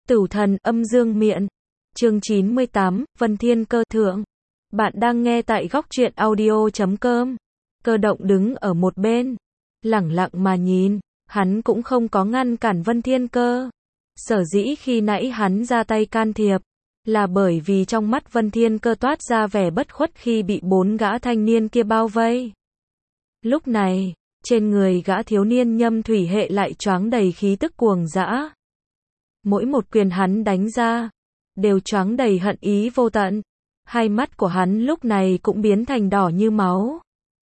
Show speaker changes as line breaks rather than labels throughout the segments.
Tửu thần âm dương miện. Chương 98, Vân Thiên Cơ thượng. Bạn đang nghe tại góc truyện audio.com. Cơ động đứng ở một bên, lẳng lặng mà nhìn, hắn cũng không có ngăn cản Vân Thiên Cơ. Sở dĩ khi nãy hắn ra tay can thiệp, là bởi vì trong mắt Vân Thiên Cơ toát ra vẻ bất khuất khi bị 4 gã thanh niên kia bao vây. Lúc này, trên người gã thiếu niên Nhâm Thủy Hệ lại choáng đầy khí tức cuồng dã. Mỗi một quyền hắn đánh ra, đều choáng đầy hận ý vô tận. Hai mắt của hắn lúc này cũng biến thành đỏ như máu.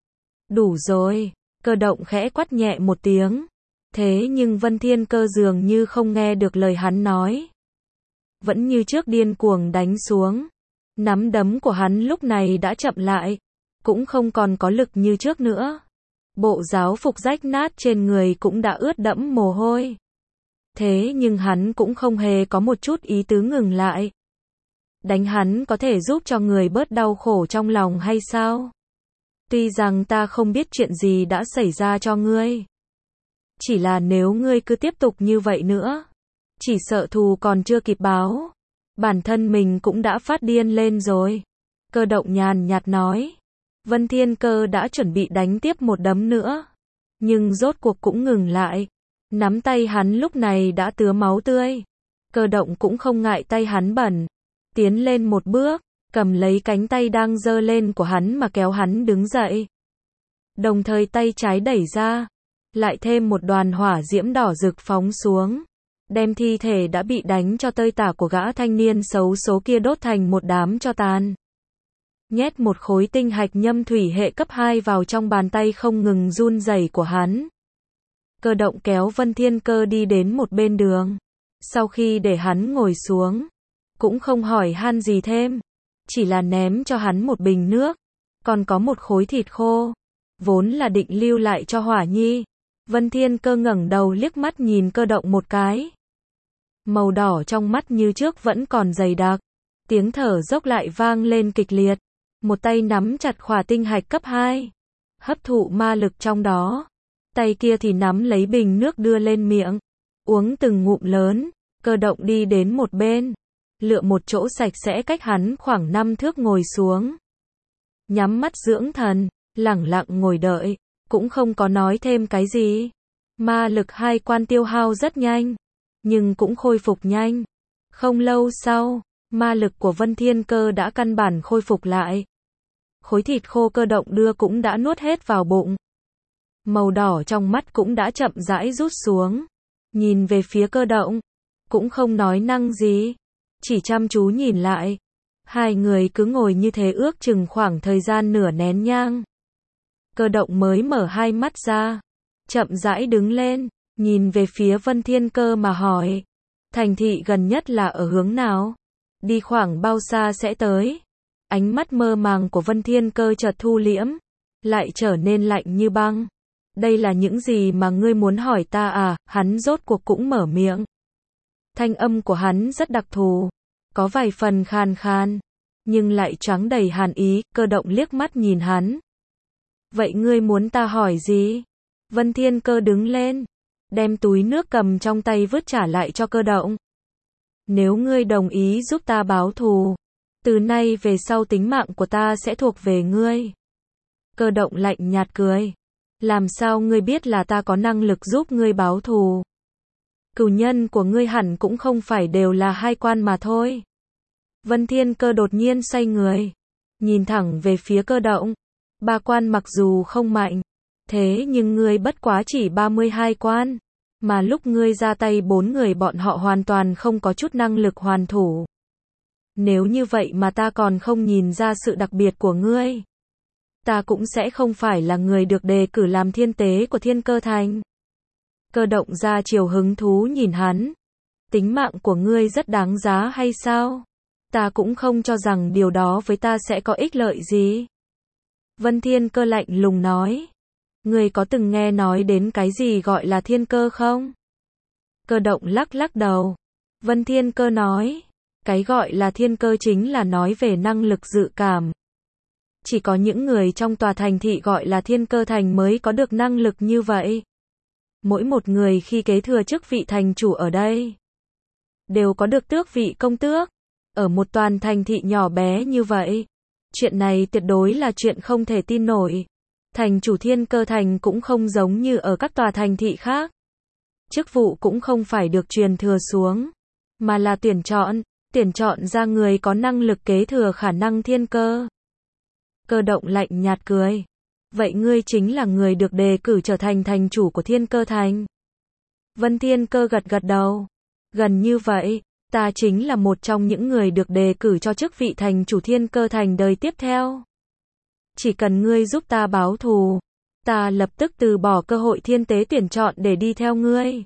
Đủ rồi, Cơ động khẽ quát nhẹ một tiếng. Thế nhưng Vân Thiên Cơ dường như không nghe được lời hắn nói. Vẫn như trước điên cuồng đánh xuống. Nắm đấm của hắn lúc này đã chậm lại, cũng không còn có lực như trước nữa. Bộ giáo phục rách nát trên người cũng đã ướt đẫm mồ hôi. Thế nhưng hắn cũng không hề có một chút ý tứ ngừng lại. Đánh hắn có thể giúp cho người bớt đau khổ trong lòng hay sao? Tuy rằng ta không biết chuyện gì đã xảy ra cho ngươi. Chỉ là nếu ngươi cứ tiếp tục như vậy nữa, chỉ sợ thù còn chưa kịp báo, bản thân mình cũng đã phát điên lên rồi. Cơ động nhàn nhạt nói. Vân Thiên Cơ đã chuẩn bị đánh tiếp một đấm nữa, nhưng rốt cuộc cũng ngừng lại. Nắm tay hắn lúc này đã tứa máu tươi. Cơ động cũng không ngại tay hắn bẩn, tiến lên một bước, cầm lấy cánh tay đang giơ lên của hắn mà kéo hắn đứng dậy. Đồng thời tay trái đẩy ra, lại thêm một đoàn hỏa diễm đỏ rực phóng xuống, đem thi thể đã bị đánh cho tơi tả của gã thanh niên xấu số kia đốt thành một đám tro tàn. Nhét một khối tinh hạch Nhâm Thủy Hệ cấp 2 vào trong bàn tay không ngừng run rẩy của hắn. Cơ động kéo Vân Thiên Cơ đi đến một bên đường. Sau khi để hắn ngồi xuống, cũng không hỏi han gì thêm, chỉ là ném cho hắn một bình nước, còn có một khối thịt khô, vốn là định lưu lại cho Hỏa Nhi. Vân Thiên Cơ ngẩng đầu liếc mắt nhìn Cơ động một cái. Màu đỏ trong mắt như trước vẫn còn dày đặc, tiếng thở dốc lại vang lên kịch liệt. Một tay nắm chặt khỏa tinh hạch cấp 2, hấp thụ ma lực trong đó. Tay kia thì nắm lấy bình nước đưa lên miệng, uống từng ngụm lớn. Cơ động đi đến một bên, lựa một chỗ sạch sẽ cách hắn khoảng 5 thước ngồi xuống. Nhắm mắt dưỡng thần, lẳng lặng ngồi đợi, cũng không có nói thêm cái gì. Ma lực 2 quan tiêu hao rất nhanh, nhưng cũng khôi phục nhanh. Không lâu sau, ma lực của Vân Thiên Cơ đã căn bản khôi phục lại. Khối thịt khô Cơ động đưa cũng đã nuốt hết vào bụng. Màu đỏ trong mắt cũng đã chậm rãi rút xuống. Nhìn về phía Cơ động, cũng không nói năng gì, chỉ chăm chú nhìn lại. Hai người cứ ngồi như thế ước chừng khoảng thời gian nửa nén nhang. Cơ động mới mở hai mắt ra, chậm rãi đứng lên, nhìn về phía Vân Thiên Cơ mà hỏi. Thành thị gần nhất là ở hướng nào? Đi khoảng bao xa sẽ tới? Ánh mắt mơ màng của Vân Thiên Cơ chợt thu liễm, lại trở nên lạnh như băng. Đây là những gì mà ngươi muốn hỏi ta à? Hắn rốt cuộc cũng mở miệng. Thanh âm của hắn rất đặc thù, có vài phần khàn khàn, nhưng lại choáng đầy hàn ý. Cơ động liếc mắt nhìn hắn. Vậy ngươi muốn ta hỏi gì? Vân Thiên Cơ đứng lên, đem túi nước cầm trong tay vứt trả lại cho Cơ động. Nếu ngươi đồng ý giúp ta báo thù, từ nay về sau tính mạng của ta sẽ thuộc về ngươi. Cơ động lạnh nhạt cười. Làm sao ngươi biết là ta có năng lực giúp ngươi báo thù? Cửu nhân của ngươi hẳn cũng không phải đều là 2 quan mà thôi. Vân Thiên Cơ đột nhiên xoay người, nhìn thẳng về phía Cơ động. 3 quan mặc dù không mạnh, thế nhưng ngươi bất quá chỉ 32 quan, mà lúc ngươi ra tay 4 người bọn họ hoàn toàn không có chút năng lực hoàn thủ. Nếu như vậy mà ta còn không nhìn ra sự đặc biệt của ngươi, ta cũng sẽ không phải là người được đề cử làm thiên tế của Thiên Cơ Thành. Cơ động ra chiều hứng thú nhìn hắn. Tính mạng của ngươi rất đáng giá hay sao? Ta cũng không cho rằng điều đó với ta sẽ có ích lợi gì. Vân Thiên Cơ lạnh lùng nói. Ngươi có từng nghe nói đến cái gì gọi là thiên cơ không? Cơ động lắc lắc đầu. Vân Thiên Cơ nói. Cái gọi là thiên cơ chính là nói về năng lực dự cảm. Chỉ có những người trong tòa thành thị gọi là Thiên Cơ Thành mới có được năng lực như vậy. Mỗi một người khi kế thừa chức vị thành chủ ở đây, đều có được tước vị công tước. Ở một toàn thành thị nhỏ bé như vậy, chuyện này tuyệt đối là chuyện không thể tin nổi. Thành chủ Thiên Cơ Thành cũng không giống như ở các tòa thành thị khác. Chức vụ cũng không phải được truyền thừa xuống, mà là tuyển chọn ra người có năng lực kế thừa khả năng thiên cơ. Cơ Động lạnh nhạt cười. Vậy ngươi chính là người được đề cử trở thành thành chủ của Thiên Cơ Thành? Vân Thiên Cơ gật gật đầu. Gần như vậy, ta chính là một trong những người được đề cử cho chức vị thành chủ Thiên Cơ Thành đời tiếp theo. Chỉ cần ngươi giúp ta báo thù, ta lập tức từ bỏ cơ hội thiên tế tuyển chọn để đi theo ngươi.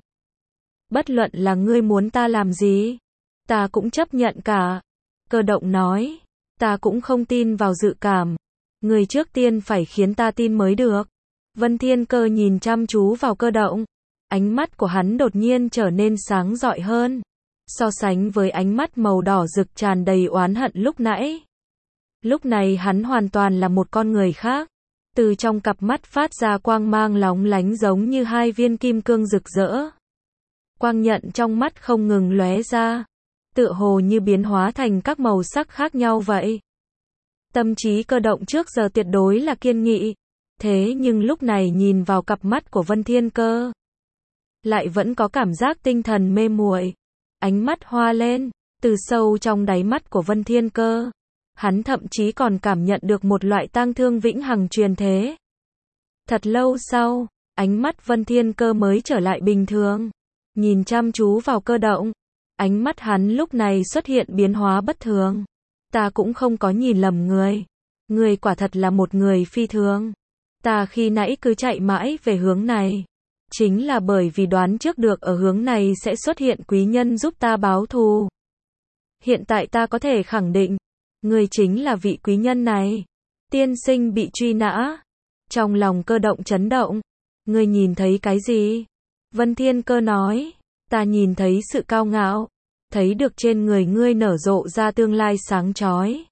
Bất luận là ngươi muốn ta làm gì, ta cũng chấp nhận cả. Cơ Động nói, ta cũng không tin vào dự cảm. Ngươi trước tiên phải khiến ta tin mới được. Vân Thiên Cơ nhìn chăm chú vào Cơ Động. Ánh mắt của hắn đột nhiên trở nên sáng rọi hơn. So sánh với ánh mắt màu đỏ rực tràn đầy oán hận lúc nãy. Lúc này hắn hoàn toàn là một con người khác. Từ trong cặp mắt phát ra quang mang lóng lánh giống như hai viên kim cương rực rỡ. Quang nhận trong mắt không ngừng lóe ra, tựa hồ như biến hóa thành các màu sắc khác nhau vậy. Tâm trí Cơ Động trước giờ tuyệt đối là kiên nghị, thế nhưng lúc này nhìn vào cặp mắt của Vân Thiên Cơ, lại vẫn có cảm giác tinh thần mê muội. Ánh mắt hoa lên, từ sâu trong đáy mắt của Vân Thiên Cơ, hắn thậm chí còn cảm nhận được một loại tang thương vĩnh hằng truyền thế. Thật lâu sau, ánh mắt Vân Thiên Cơ mới trở lại bình thường. Nhìn chăm chú vào Cơ Động, ánh mắt hắn lúc này xuất hiện biến hóa bất thường. Ta cũng không có nhìn lầm người. Người quả thật là một người phi thường. Ta khi nãy cứ chạy mãi về hướng này, chính là bởi vì đoán trước được ở hướng này sẽ xuất hiện quý nhân giúp ta báo thù. Hiện tại ta có thể khẳng định, người chính là vị quý nhân này. Tiên sinh bị truy nã. Trong lòng Cơ Động chấn động. Người nhìn thấy cái gì? Vân Thiên Cơ nói, ta nhìn thấy sự cao ngạo, thấy được trên người ngươi nở rộ ra tương lai sáng chói,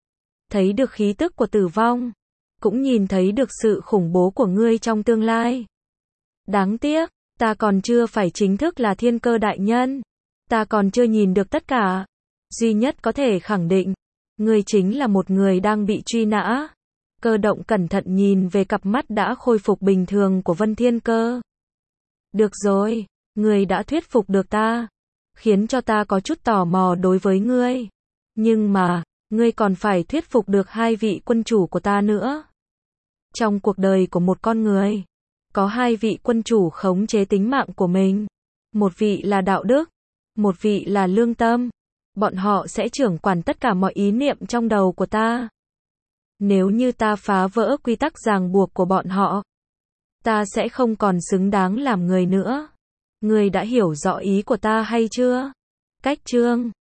thấy được khí tức của tử vong, cũng nhìn thấy được sự khủng bố của ngươi trong tương lai. Đáng tiếc, ta còn chưa phải chính thức là Thiên Cơ đại nhân, ta còn chưa nhìn được tất cả. Duy nhất có thể khẳng định, ngươi chính là một người đang bị truy nã. Cơ Động cẩn thận nhìn về cặp mắt đã khôi phục bình thường của Vân Thiên Cơ. Được rồi, ngươi đã thuyết phục được ta, khiến cho ta có chút tò mò đối với ngươi. Nhưng mà, ngươi còn phải thuyết phục được hai vị quân chủ của ta nữa. Trong cuộc đời của một con người, có hai vị quân chủ khống chế tính mạng của mình. Một vị là đạo đức, một vị là lương tâm. Bọn họ sẽ trưởng quản tất cả mọi ý niệm trong đầu của ta. Nếu như ta phá vỡ quy tắc ràng buộc của bọn họ, ta sẽ không còn xứng đáng làm người nữa. Ngươi đã hiểu rõ ý của ta hay chưa? Cách chương